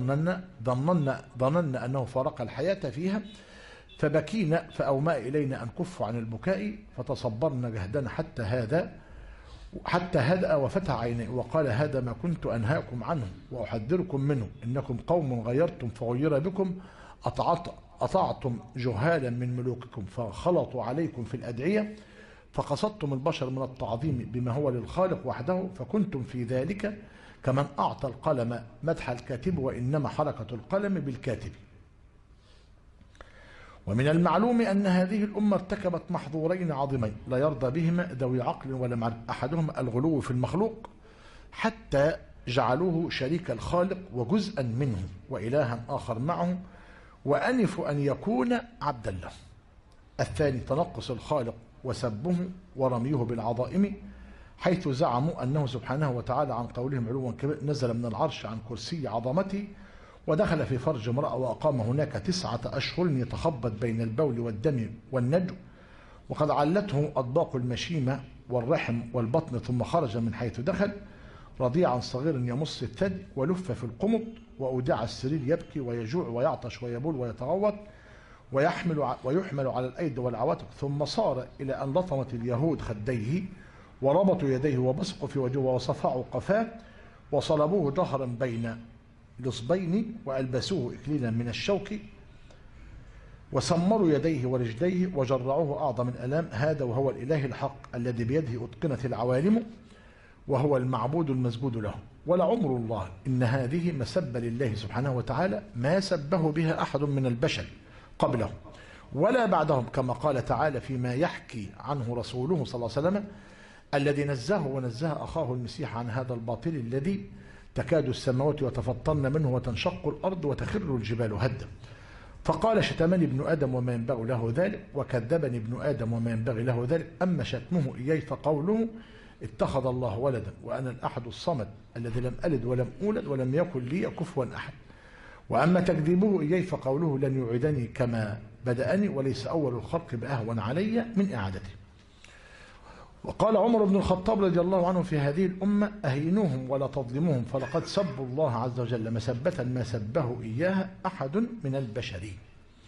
S1: ظننا أنه فارق الحياة فيها، فبكينا فأومأ إلينا أن كفوا عن البكاء، فتصبرنا جهدنا حتى هدأ وفتح عينيه وقال: هذا ما كنت أنهاكم عنه وأحذركم منه، إنكم قوم غيرتم فغير بكم، أطعتم جهالا من ملوككم فخلطوا عليكم في الأدعية، فقصدتم البشر من التعظيم بما هو للخالق وحده، فكنتم في ذلك كمن أعطى القلم مدح الكاتب، وإنما حركة القلم بالكاتب. ومن المعلوم أن هذه الأمة ارتكبت محظورين عظيمين لا يرضى بهما ذوي عقل ولا معرفة، أحدهما الغلو في المخلوق حتى جعلوه شريك الخالق وجزءا منه وإلها آخر معه، وأنفوا أن يكون عبدا له. الثاني تنقص الخالق وسبه ورميه بالعظائم، حيث زعموا أنه سبحانه وتعالى عن قولهم علوا كبير نزل من العرش عن كرسي عظمته ودخل في فرج امرأة وأقام هناك 9 أشهر يتخبط بين البول والدم والنجو، وقد علته أطباق المشيمة والرحم والبطن، ثم خرج من حيث دخل رضيعا صغيرا يمص الثدي، ولف في القمط، وأودع السرير يبكي ويجوع ويعطش ويبول ويتغوط، ويحمل على الأيدي والعواتق، ثم صار إلى أن لطمت اليهود خديه وربطوا يديه وبصقوا في وجهه وصفعوا قفاه وصلبوه ظهرا بين لصبين وألبسوه إكليلا من الشوك وسمروا يديه ورجليه وجرعوه أعظم الألام. هذا وهو الإله الحق الذي بيده أتقنت العوالم، وهو المعبود المسجود له. ولعمر الله إن هذه مسبة لله سبحانه وتعالى ما سبه بها أحد من البشر قبله ولا بعدهم، كما قال تعالى فيما يحكي عنه رسوله صلى الله عليه وسلم: الذي نزه ونزه أخاه المسيح عن هذا الباطل الذي تكاد السماوات يتفطرن منه وتنشق الأرض وتخر الجبال هدا. فقال: شتمني ابن آدم وما ينبغي له ذلك، وكذبني ابن آدم وما ينبغي له ذلك. أما شتمه إياي فقوله: اتخذ الله ولدا وأنا الأحد الصمد الذي لم ألد ولم أولد ولم يكن لي كفوا أحد. وأما تكذيبه إياي فقوله: لن يعيدني كما بدأني وليس أول الخلق بأهون علي من إعادته. وقال عمر بن الخطاب رضي الله عنه في هذه الأمة: أهينوهم ولا تظلموهم، فلقد سبوا الله عز وجل مسبة ما سبه إياها أحد من البشرين.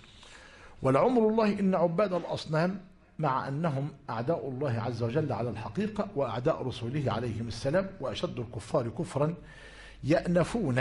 S1: ولعمر الله إن عباد الأصنام مع أنهم أعداء الله عز وجل على الحقيقة وأعداء رسوله عليهم السلام وأشد الكفار كفرا، يأنفون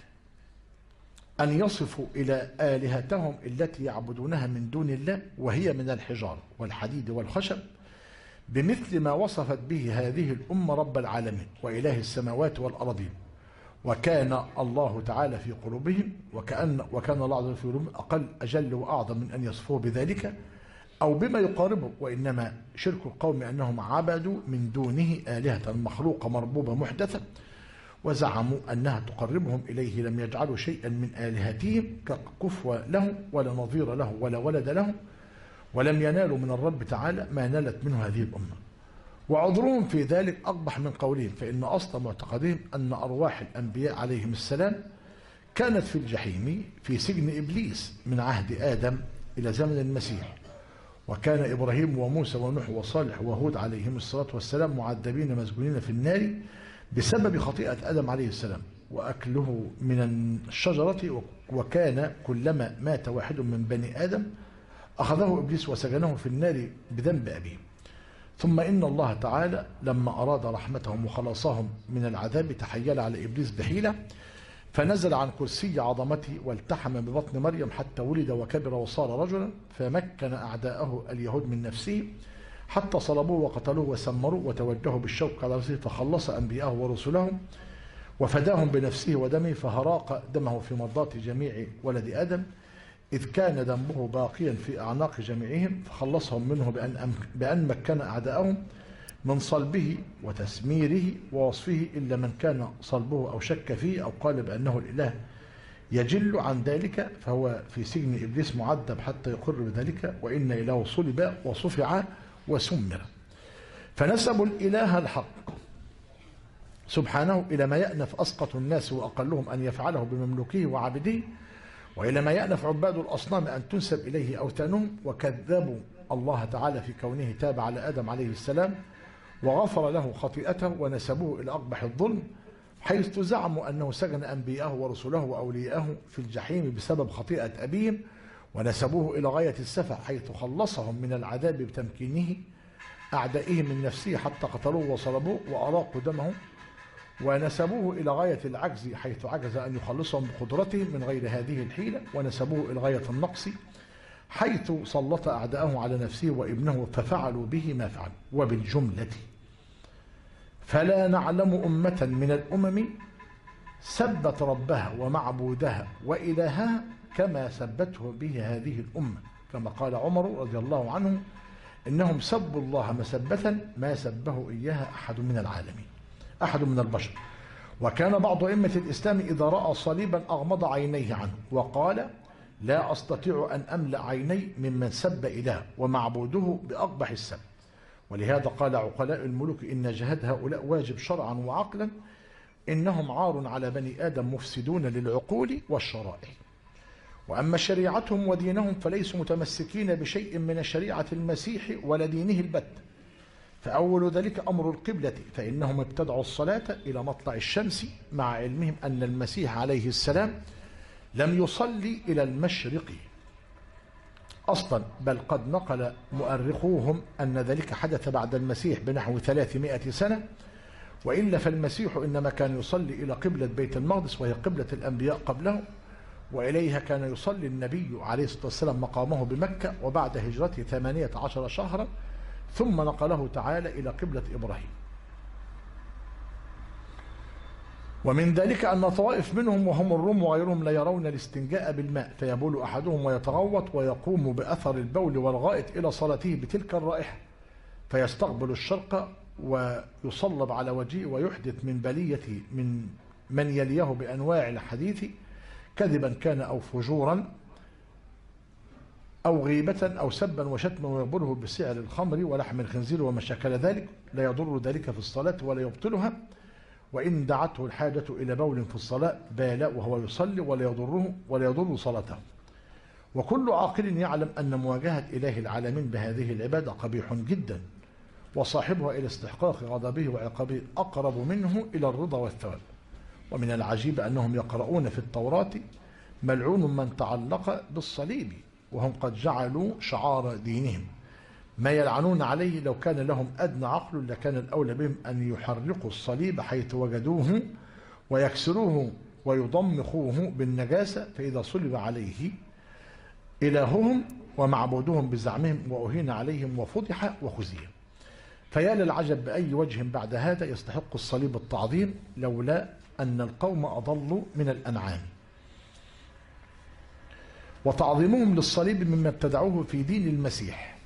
S1: أن يصفوا إلى آلهتهم التي يعبدونها من دون الله، وهي من الحجار والحديد والخشب، بمثل ما وصفت به هذه الأمة رب العالمين وإله السماوات والأرضين. وكان الله تعالى في قلوبهم وكان الله عز وجل في قلوبهم أجل وأعظم من أن يصفوه بذلك أو بما يقاربه. وإنما شرك القوم أنهم عبدوا من دونه آلهة مخلوقة مربوبة محدثة، وزعموا أنها تقربهم إليه، لم يجعلوا شيئا من آلهتهم ككفوا له ولا نظير له ولا ولد له، ولم ينالوا من الرب تعالى ما نالت منه هذه الأمة. وعذرهم في ذلك أقبح من قولهم، فإن أصل معتقدهم أن أرواح الأنبياء عليهم السلام كانت في الجحيم في سجن إبليس من عهد آدم إلى زمن المسيح، وكان إبراهيم وموسى ونوح وصالح وهود عليهم الصلاة والسلام معذبين مسجونين في النار بسبب خطيئة آدم عليه السلام وأكله من الشجرة. وكان كلما مات واحد من بني آدم أخذه إبليس وسجنه في النار بذنب أبيه. ثم إن الله تعالى لما أراد رحمتهم وخلاصهم من العذاب تحيل على إبليس بحيلة، فنزل عن كرسي عظمته والتحم ببطن مريم حتى ولد وكبر وصار رجلا، فمكن أعداءه اليهود من نفسه حتى صلبوه وقتلوه وسمروه وتوجهوا بالشوك على رأسه، فخلص أنبياءه ورسلهم وفداهم بنفسه ودمه، فهراق دمه في مرضاة جميع ولد آدم، إذ كان دمه باقيا في أعناق جميعهم، فخلصهم منه بأن مكن أعداءهم من صلبه وتسميره ووصفه، إلا من كان صلبه أو شك فيه أو قال بأنه الإله يجل عن ذلك، فهو في سجن إبليس معذب حتى يقر بذلك، وإن إله صلب وصفع وسمر. فنسبوا الإله الحق سبحانه إلى ما يأنف أسقط الناس وأقلهم أن يفعله بمملوكه وعبده، وإلى ما يأنف عباد الأصنام أن تنسب إليه أوثانهم، وكذبوا الله تعالى في كونه تاب على آدم عليه السلام وغفر له خطيئته، ونسبوه إلى أقبح الظلم، حيث زعموا أنه سجن أنبياءه ورسله وأولياءه في الجحيم بسبب خطيئة أبيهم، ونسبوه إلى غاية السفه، حيث خلصهم من العذاب بتمكينه أعدائهم من نفسه حتى قتلوه وصلبوه وأراقوا دمه، ونسبوه إلى غاية العجز، حيث عجز أن يخلصهم بقدرته من غير هذه الحيلة، ونسبوه إلى غاية النقص، حيث سلط أعداءه على نفسه وابنه ففعلوا به ما فعلوا. وبالجملة فلا نعلم أمة من الأمم سبت ربها ومعبودها وإلهها كما سبته به هذه الأمة، كما قال عمر رضي الله عنه: إنهم سبوا الله مسبة ما سبه إياها أحد من العالمين، أحد من البشر. وكان بعض أئمة الإسلام إذا رأى صليبا أغمض عينيه عنه وقال: لا أستطيع أن أملأ عيني ممن سب إله ومعبوده بأقبح السب. ولهذا قال عقلاء الملوك: إن جهاد هؤلاء واجب شرعا وعقلا، إنهم عار على بني آدم مفسدون للعقول والشرائع. وأما شريعتهم ودينهم فليسوا متمسكين بشيء من شريعة المسيح ولا دينه البت. فأول ذلك أمر القبلة، فإنهم ابتدعوا الصلاة إلى مطلع الشمس، مع علمهم أن المسيح عليه السلام لم يصلي إلى المشرق أصلا، بل قد نقل مؤرخوهم أن ذلك حدث بعد المسيح بنحو 300 سنة، وإلا فالمسيح إنما كان يصلي إلى قبلة بيت المقدس، وهي قبلة الأنبياء قبله، وإليها كان يصلي النبي عليه الصلاة والسلام مقامه بمكة، وبعد هجرته 18 شهرا ثم نقله تعالى إلى قبلة إبراهيم. ومن ذلك أن طوائف منهم وهم الروم وغيرهم لا يرون الاستنجاء بالماء، فيبول أحدهم ويتغوط ويقوم بأثر البول والغائط إلى صلاته بتلك الرائحة، فيستقبل الشرق ويصلب على وجهه ويحدث من بليته من يليه بأنواع الحديث، كذبا كان أو فجورا أو غيبة أو سبا وشتما، ويقبله بسعر الخمر ولحم الخنزير وما شكل ذلك، لا يضر ذلك في الصلاة ولا يبطلها، وإن دعته الحاجة إلى بول في الصلاة بال وهو يصلي ولا يضر صلاته. وكل عاقل يعلم أن مواجهة إله العالمين بهذه العبادة قبيح جدا، وصاحبها إلى استحقاق غضبه وعقابه أقرب منه إلى الرضا والثواب. ومن العجيب أنهم يقرؤون في التوراة: ملعون من تعلق بالصليب، وهم قد جعلوا شعار دينهم ما يلعنون عليه. لو كان لهم أدنى عقل لكان الأولى بهم أن يحرقوا الصليب حيث وجدوه ويكسروه ويضمخوه بالنجاسة، فإذا صلب عليه إلههم ومعبودهم بزعمهم وأهين عليهم وفضح وخزي. فيا للعجب بأي وجه بعد هذا يستحق الصليب التعظيم، لولا أن القوم أضلوا من الأنعام. وتعظيمهم للصليب مما ابتدعوه في دين المسيح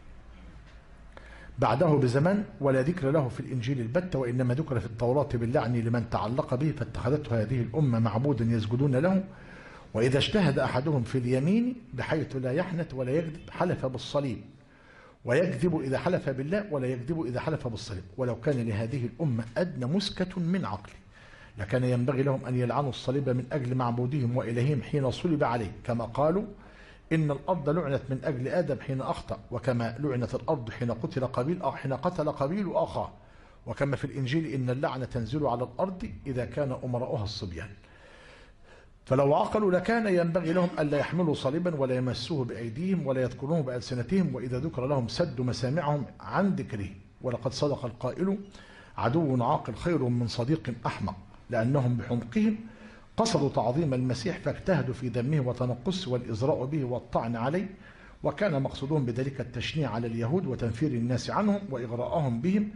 S1: بعده بزمان، ولا ذكر له في الإنجيل البتة، وإنما ذكر في التوراة باللعن لمن تعلق به، فاتخذته هذه الأمة معبودا يسجدون له. وإذا اجتهد أحدهم في اليمين بحيث لا يحنث ولا يكذب حلف بالصليب، ويكذب إذا حلف بالله ولا يكذب إذا حلف بالصليب. ولو كان لهذه الأمة أدنى مسكة من عقل لكان ينبغي لهم أن يلعنوا الصليب من أجل معبودهم وإلههم حين صلب عليه، كما قالوا: إن الأرض لعنت من أجل آدم حين أخطأ، وكما لعنت الأرض حين قتل قبيل أخاه، وكما في الإنجيل: إن اللعنة تنزل على الأرض إذا كان أمراؤها الصبيان. فلو عقلوا لكان ينبغي لهم ألا يحملوا صليبا ولا يمسوه بأيديهم ولا يذكرونه بألسنتهم، وإذا ذكر لهم سدوا مسامعهم عن ذكره. ولقد صدق القائل: عدو عاقل خير من صديق أحمق، لأنهم بحمقهم قصدوا تعظيم المسيح فاجتهدوا في ذمه وتنقصه والإزراء به والطعن عليه، وكان مقصودهم بذلك التشنيع على اليهود وتنفير الناس عنهم وإغراءهم بهم،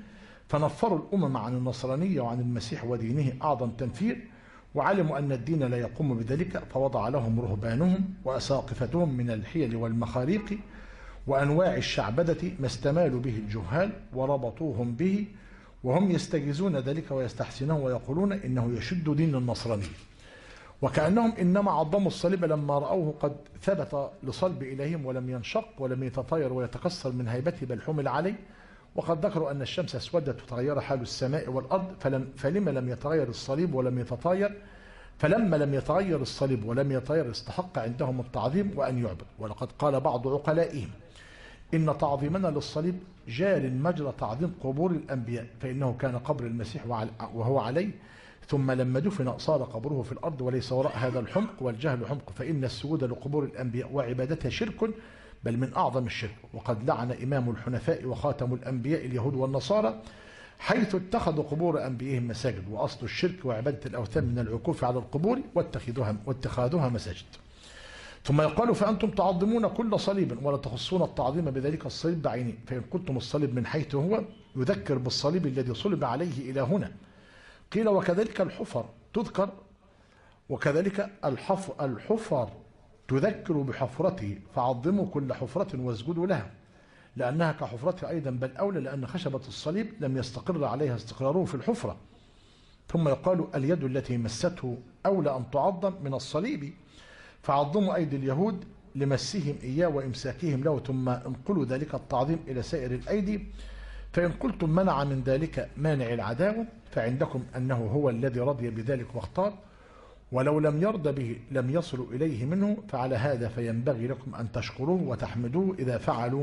S1: فنفروا الأمم عن النصرانية وعن المسيح ودينه أعظم تنفير، وعلموا أن الدين لا يقوم بذلك، فوضع لهم رهبانهم وأساقفتهم من الحيل والمخاريق وأنواع الشعبدة ما استمالوا به الجهال وربطوهم به، وهم يستجيزون ذلك ويستحسنون ويقولون إنه يشد دين النصرانية، وكأنهم إنما عظموا الصليب لما رأوه قد ثبت لصلب إلههم ولم ينشق ولم يتطاير ويتكسر من هيبته بل حمل عليه. وقد ذكروا أن الشمس اسودت وتغير حال السماء والأرض، فلما لم يتغير الصليب ولم يتطاير، فلما لم يتغير الصليب ولم يتغير استحق عندهم التعظيم وأن يعبد. ولقد قال بعض عقلائهم إن تعظيمنا للصليب جار مجرى تعظيم قبور الأنبياء، فإنه كان قبر المسيح وهو عليه، ثم لما دفن صار قبره في الأرض، وليس وراء هذا الحمق والجهل حمق، فإن السجود لقبور الأنبياء وعبادتها شرك، بل من أعظم الشرك. وقد لعن إمام الحنفاء وخاتم الأنبياء اليهود والنصارى حيث اتخذوا قبور أنبيائهم مساجد، وأصل الشرك وعبادة الأوثان من العكوف على القبور واتخاذها مساجد. ثم يقال فأنتم تعظمون كل صليب ولا تخصون التعظيم بذلك الصليب بعينه، فإن قلتم الصليب من حيث هو يذكر بالصليب الذي صلب عليه إلى هنا. قيل وكذلك الحفر تذكر، وكذلك الحفر تذكر بحفرته، فعظموا كل حفرة واسجدوا لها لأنها كحفرته أيضا، بل أولى لأن خشبة الصليب لم يستقر عليها استقراره في الحفرة. ثم يقال اليد التي مسته أولى أن تعظم من الصليب، فعظموا أيدي اليهود لمسهم إياه وإمساكهم له، ثم انقلوا ذلك التعظيم إلى سائر الأيدي. فإن قلتم منع من ذلك مانع العداوة، فعندكم أنه هو الذي رضي بذلك واختار، ولو لم يرضى به لم يصلوا إليه منه، فعلى هذا فينبغي لكم أن تشكروه وتحمدوه إذ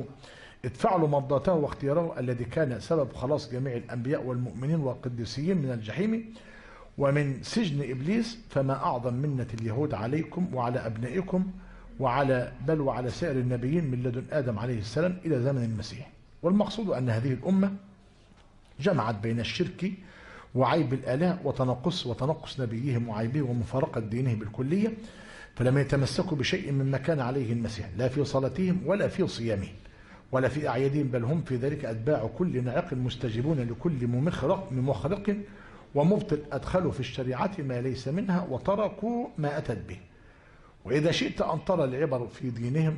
S1: فعلوا مرضاته واختياره الذي كان سبب خلاص جميع الأنبياء والمؤمنين والقديسين من الجحيم ومن سجن إبليس. فما أعظم منة اليهود عليكم وعلى أبنائكم بل وعلى سائر النبيين من لدن آدم عليه السلام إلى زمن المسيح. والمقصود أن هذه الأمة جمعت بين الشرك وعيب الآلهة وتنقص نبيهم وعيبه ومفارقة دينه بالكلية، فلم يتمسكوا بشيء مما كان عليه المسيح، لا في صلاتهم ولا في صيامهم ولا في أعيادهم، بل هم في ذلك أتباع كل ناعق مستجيبون لكل مخرق ومبطل، أدخلوا في الشريعة ما ليس منها وتركوا ما أتت به. وإذا شئت أن ترى العبر في دينهم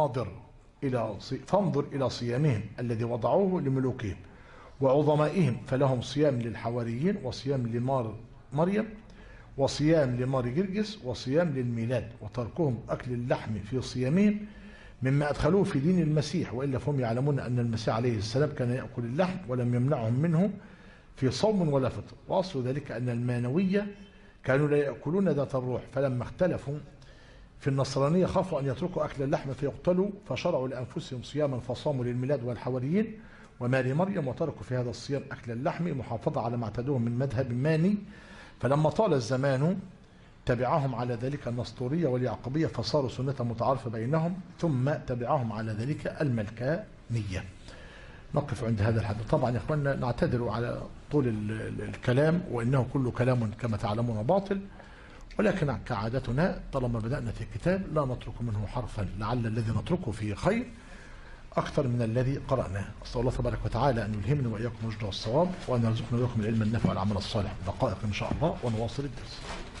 S1: فانظر إلى صيامهم الذي وضعوه لملوكهم وعظمائهم، فلهم صيام للحواريين وصيام لمار مريم وصيام لمار جرجس وصيام للميلاد، وتركهم أكل اللحم في صيامهم مما أدخلوه في دين المسيح، وإلا فهم يعلمون أن المسيح عليه السلام كان يأكل اللحم ولم يمنعهم منه في صوم ولا فطر. وأصل ذلك أن المانوية كانوا لا يأكلون ذات الروح، فلما اختلفوا في النصرانية خافوا أن يتركوا أكل اللحم فيقتلوا، فشرعوا لأنفسهم صياما فصاموا للميلاد والحواريين وماري مريم، وتركوا في هذا الصيام أكل اللحم محافظة على ما اعتادوه من مذهب ماني. فلما طال الزمان تبعهم على ذلك النسطورية واليعقوبية، فصاروا سنة متعارفة بينهم، ثم تبعهم على ذلك الملكانية. نقف عند هذا الحد. طبعا يا اخواننا نعتذر على طول الكلام، وإنه كل كلام كما تعلمون باطل، ولكن كعادتنا طالما بدأنا في الكتاب لا نترك منه حرفا، لعل الذي نتركه فيه خير أكثر من الذي قرأناه. أسأل الله تبارك وتعالى أن يلهمنا وإياكم رشد الصواب، وأن يرزقنا وإياكم العلم النافع والعمل الصالح. دقائق إن شاء الله ونواصل الدرس.